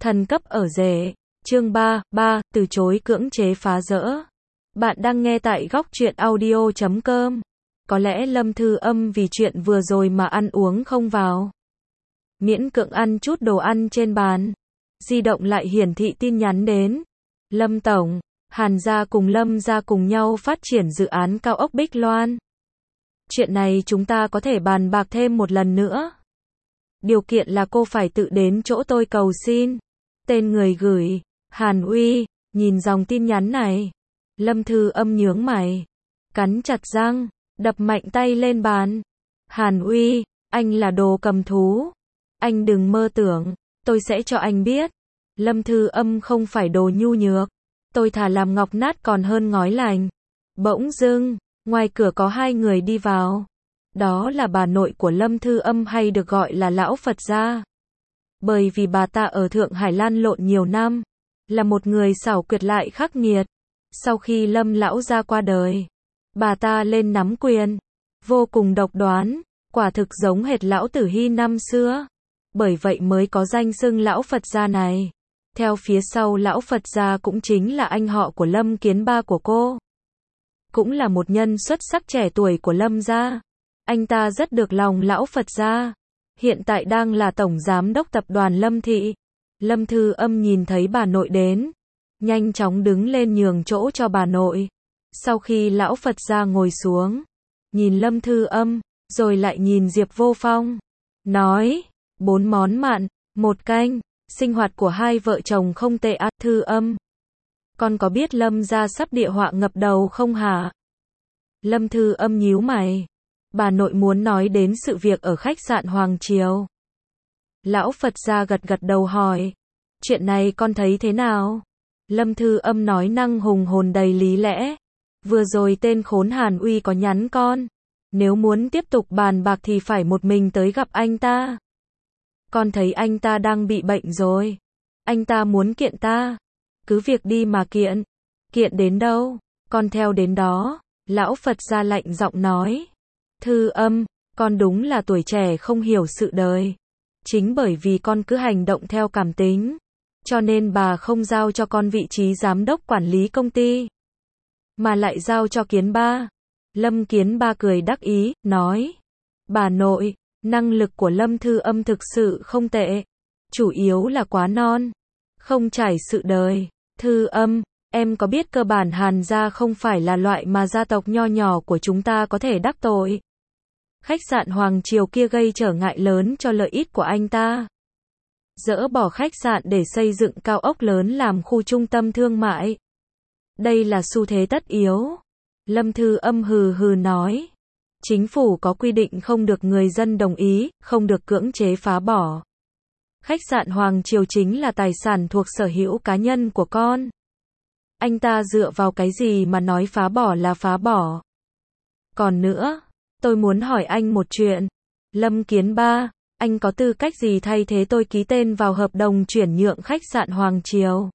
Thần cấp ở rể. Chương 3, từ chối cưỡng chế phá rỡ. Bạn đang nghe tại góc truyện audio.com. Có lẽ Lâm Thư Âm vì chuyện vừa rồi mà ăn uống không vào. Miễn cưỡng ăn chút đồ ăn trên bàn. Di động lại hiển thị tin nhắn đến. Lâm Tổng, Hàn gia cùng Lâm gia cùng nhau phát triển dự án cao ốc Bích Loan. Chuyện này chúng ta có thể bàn bạc thêm một lần nữa. Điều kiện là cô phải tự đến chỗ tôi cầu xin. Tên người gửi, Hàn Uy. Nhìn dòng tin nhắn này, Lâm Thư Âm nhướng mày, cắn chặt răng, đập mạnh tay lên bàn. Hàn Uy, anh là đồ cầm thú. Anh đừng mơ tưởng, tôi sẽ cho anh biết. Lâm Thư Âm không phải đồ nhu nhược. Tôi thà làm ngọc nát còn hơn ngói lành. Bỗng dưng, ngoài cửa có hai người đi vào. Đó là bà nội của Lâm Thư Âm hay được gọi là lão Phật gia. Bởi vì bà ta ở Thượng Hải lăn lộn nhiều năm, là một người xảo quyệt lại khắc nghiệt. Sau khi Lâm lão gia qua đời, bà ta lên nắm quyền, vô cùng độc đoán, quả thực giống hệt lão Tử Hy năm xưa. Bởi vậy mới có danh xưng lão Phật gia này. Theo phía sau lão Phật gia cũng chính là anh họ của Lâm Kiến Ba của cô. Cũng là một nhân xuất sắc trẻ tuổi của Lâm gia. Anh ta rất được lòng lão Phật gia. Hiện tại đang là tổng giám đốc tập đoàn Lâm Thị. Lâm Thư Âm nhìn thấy bà nội đến, nhanh chóng đứng lên nhường chỗ cho bà nội. Sau khi lão Phật gia ngồi xuống, nhìn Lâm Thư Âm, rồi lại nhìn Diệp Vô Phong, nói, 4 món mặn, 1 canh, sinh hoạt của hai vợ chồng không tệ á. Thư Âm, con có biết Lâm gia sắp địa họa ngập đầu không hả? Lâm Thư Âm nhíu mày. Bà nội muốn nói đến sự việc ở khách sạn Hoàng Triều. Lão Phật gia gật gật đầu hỏi, chuyện này con thấy thế nào? Lâm Thư Âm nói năng hùng hồn đầy lý lẽ. Vừa rồi tên khốn Hàn Uy có nhắn con. Nếu muốn tiếp tục bàn bạc thì phải một mình tới gặp anh ta. Con thấy anh ta đang bị bệnh rồi. Anh ta muốn kiện ta. Cứ việc đi mà kiện. Kiện đến đâu, con theo đến đó. Lão Phật gia lạnh giọng nói. Thư Âm, con đúng là tuổi trẻ không hiểu sự đời. Chính bởi vì con cứ hành động theo cảm tính, cho nên bà không giao cho con vị trí giám đốc quản lý công ty, mà lại giao cho Kiến Ba. Lâm Kiến Ba cười đắc ý, nói, bà nội, năng lực của Lâm Thư Âm thực sự không tệ, chủ yếu là quá non, không trải sự đời. Thư Âm, em có biết cơ bản Hàn gia không phải là loại mà gia tộc nho nhỏ của chúng ta có thể đắc tội. Khách sạn Hoàng Triều kia gây trở ngại lớn cho lợi ích của anh ta. Dỡ bỏ khách sạn để xây dựng cao ốc lớn làm khu trung tâm thương mại. Đây là xu thế tất yếu. Lâm Thư Âm hừ hừ nói. Chính phủ có quy định không được người dân đồng ý, không được cưỡng chế phá bỏ. Khách sạn Hoàng Triều chính là tài sản thuộc sở hữu cá nhân của con. Anh ta dựa vào cái gì mà nói phá bỏ là phá bỏ? Còn nữa, tôi muốn hỏi anh một chuyện. Lâm Kiến Ba, anh có tư cách gì thay thế tôi ký tên vào hợp đồng chuyển nhượng khách sạn Hoàng Triều?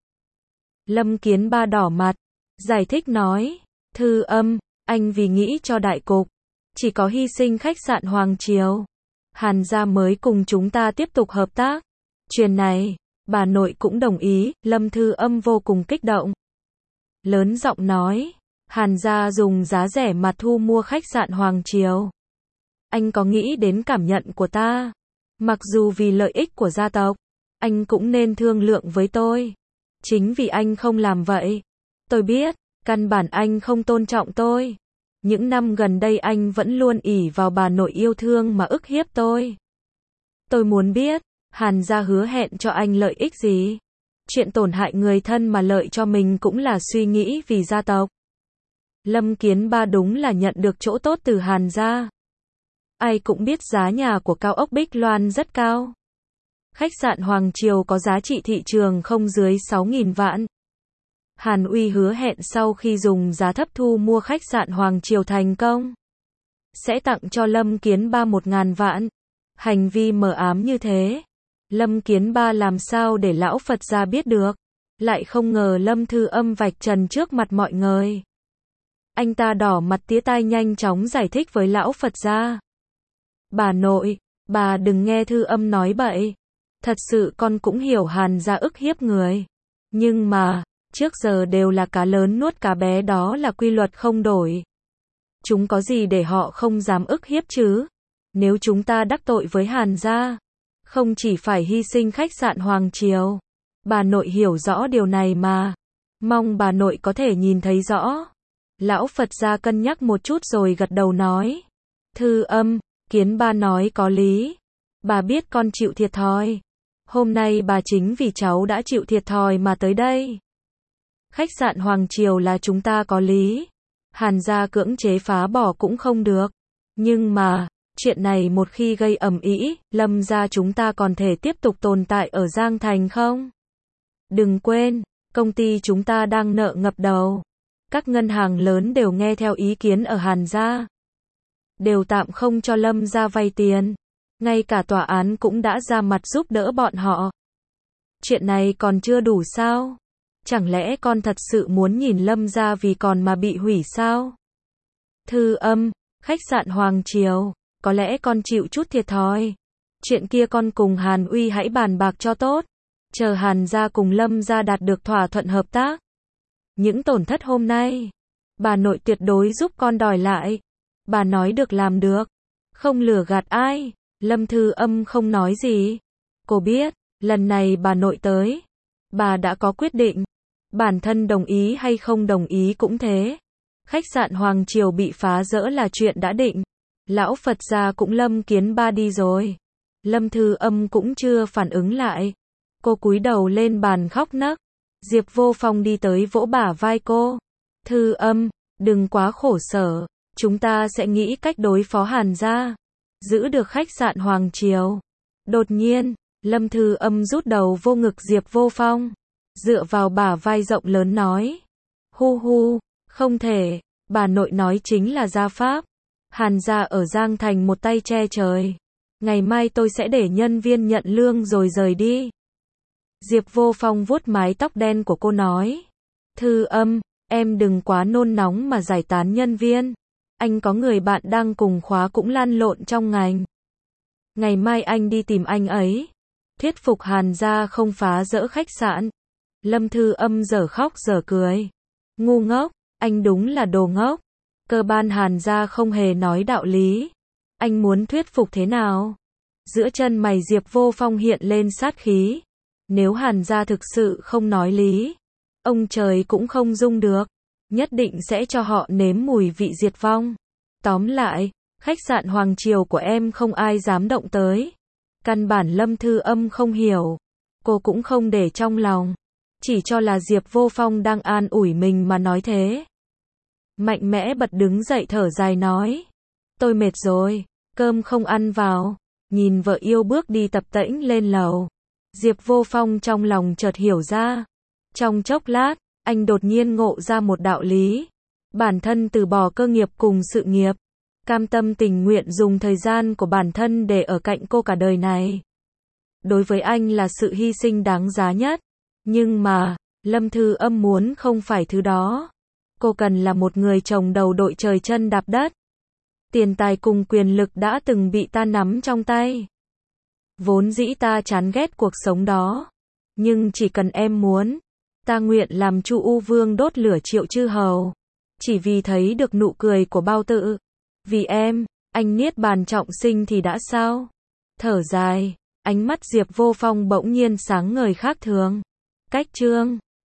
Lâm Kiến Ba đỏ mặt, giải thích nói, Thư Âm, anh vì nghĩ cho đại cục, chỉ có hy sinh khách sạn Hoàng Triều, Hàn gia mới cùng chúng ta tiếp tục hợp tác. Chuyện này, bà nội cũng đồng ý. Lâm Thư Âm vô cùng kích động, lớn giọng nói, Hàn gia dùng giá rẻ mà thu mua khách sạn Hoàng Triều. Anh có nghĩ đến cảm nhận của ta? Mặc dù vì lợi ích của gia tộc, anh cũng nên thương lượng với tôi. Chính vì anh không làm vậy, tôi biết, căn bản anh không tôn trọng tôi. Những năm gần đây anh vẫn luôn ỷ vào bà nội yêu thương mà ức hiếp tôi. Tôi muốn biết, Hàn gia hứa hẹn cho anh lợi ích gì? Chuyện tổn hại người thân mà lợi cho mình cũng là suy nghĩ vì gia tộc. Lâm Kiến Ba đúng là nhận được chỗ tốt từ Hàn gia. Ai cũng biết giá nhà của cao ốc Bích Loan rất cao. Khách sạn Hoàng Triều có giá trị thị trường không dưới 6.000 vạn. Hàn Uy hứa hẹn sau khi dùng giá thấp thu mua khách sạn Hoàng Triều thành công, sẽ tặng cho Lâm Kiến Ba 1.000 vạn. Hành vi mờ ám như thế, Lâm Kiến Ba làm sao để lão Phật gia biết được? Lại không ngờ Lâm Thư Âm vạch trần trước mặt mọi người. Anh ta đỏ mặt tía tai nhanh chóng giải thích với lão Phật gia. Bà nội, bà đừng nghe Thư Âm nói bậy. Thật sự con cũng hiểu Hàn gia ức hiếp người. Nhưng mà, trước giờ đều là cá lớn nuốt cá bé, đó là quy luật không đổi. Chúng có gì để họ không dám ức hiếp chứ? Nếu chúng ta đắc tội với Hàn gia, không chỉ phải hy sinh khách sạn Hoàng Triều. Bà nội hiểu rõ điều này mà. Mong bà nội có thể nhìn thấy rõ. Lão Phật gia cân nhắc một chút rồi gật đầu nói. Thư Âm, Kiến Ba nói có lý. Bà biết con chịu thiệt thòi. Hôm nay bà chính vì cháu đã chịu thiệt thòi mà tới đây. Khách sạn Hoàng Triều là chúng ta có lý. Hàn gia cưỡng chế phá bỏ cũng không được. Nhưng mà, chuyện này một khi gây ầm ĩ, Lâm gia chúng ta còn thể tiếp tục tồn tại ở Giang Thành không? Đừng quên, công ty chúng ta đang nợ ngập đầu. Các ngân hàng lớn đều nghe theo ý kiến ở Hàn gia. Đều tạm không cho Lâm gia vay tiền. Ngay cả tòa án cũng đã ra mặt giúp đỡ bọn họ. Chuyện này còn chưa đủ sao? Chẳng lẽ con thật sự muốn nhìn Lâm gia vì còn mà bị hủy sao? Thư Âm, khách sạn Hoàng Triều, có lẽ con chịu chút thiệt thòi. Chuyện kia con cùng Hàn Uy hãy bàn bạc cho tốt. Chờ Hàn gia cùng Lâm gia đạt được thỏa thuận hợp tác. Những tổn thất hôm nay, bà nội tuyệt đối giúp con đòi lại. Bà nói được làm được, không lừa gạt ai. Lâm Thư Âm không nói gì. Cô biết, lần này bà nội tới, bà đã có quyết định. Bản thân đồng ý hay không đồng ý cũng thế. Khách sạn Hoàng Triều bị phá rỡ là chuyện đã định. Lão Phật gia cũng Lâm Kiến Ba đi rồi. Lâm Thư Âm cũng chưa phản ứng lại. Cô cúi đầu lên bàn khóc nấc. Diệp Vô Phong đi tới vỗ bả vai cô. Thư Âm, đừng quá khổ sở. Chúng ta sẽ nghĩ cách đối phó Hàn gia. Giữ được khách sạn Hoàng Triều. Đột nhiên, Lâm Thư Âm rút đầu vô ngực Diệp Vô Phong. Dựa vào bả vai rộng lớn nói. Hu hu, không thể. Bà nội nói chính là gia pháp. Hàn gia ở Giang Thành một tay che trời. Ngày mai tôi sẽ để nhân viên nhận lương rồi rời đi. Diệp Vô Phong vuốt mái tóc đen của cô nói. Thư Âm, em đừng quá nôn nóng mà giải tán nhân viên. Anh có người bạn đang cùng khóa cũng lăn lộn trong ngành. Ngày mai anh đi tìm anh ấy. Thuyết phục Hàn gia không phá rỡ khách sạn. Lâm Thư Âm dở khóc dở cười. Ngu ngốc, anh đúng là đồ ngốc. Cơ ban Hàn gia không hề nói đạo lý. Anh muốn thuyết phục thế nào? Giữa chân mày Diệp Vô Phong hiện lên sát khí. Nếu Hàn gia thực sự không nói lý, ông trời cũng không dung được. Nhất định sẽ cho họ nếm mùi vị diệt vong. Tóm lại, khách sạn Hoàng Triều của em không ai dám động tới. Căn bản Lâm Thư Âm không hiểu. Cô cũng không để trong lòng. Chỉ cho là Diệp Vô Phong đang an ủi mình mà nói thế. Mạnh mẽ bật đứng dậy thở dài nói. Tôi mệt rồi, cơm không ăn vào. Nhìn vợ yêu bước đi tập tễnh lên lầu. Diệp Vô Phong trong lòng chợt hiểu ra. Trong chốc lát, anh đột nhiên ngộ ra một đạo lý. Bản thân từ bỏ cơ nghiệp cùng sự nghiệp. Cam tâm tình nguyện dùng thời gian của bản thân để ở cạnh cô cả đời này. Đối với anh là sự hy sinh đáng giá nhất. Nhưng mà, Lâm Thư Âm muốn không phải thứ đó. Cô cần là một người chồng đầu đội trời chân đạp đất. Tiền tài cùng quyền lực đã từng bị ta nắm trong tay. Vốn dĩ ta chán ghét cuộc sống đó. Nhưng chỉ cần em muốn, ta nguyện làm Chu U Vương đốt lửa Triệu Chư Hầu. Chỉ vì thấy được nụ cười của Bao Tự. Vì em, anh niết bàn trọng sinh thì đã sao? Thở dài, ánh mắt Diệp Vô Phong bỗng nhiên sáng ngời khác thường. Cách chương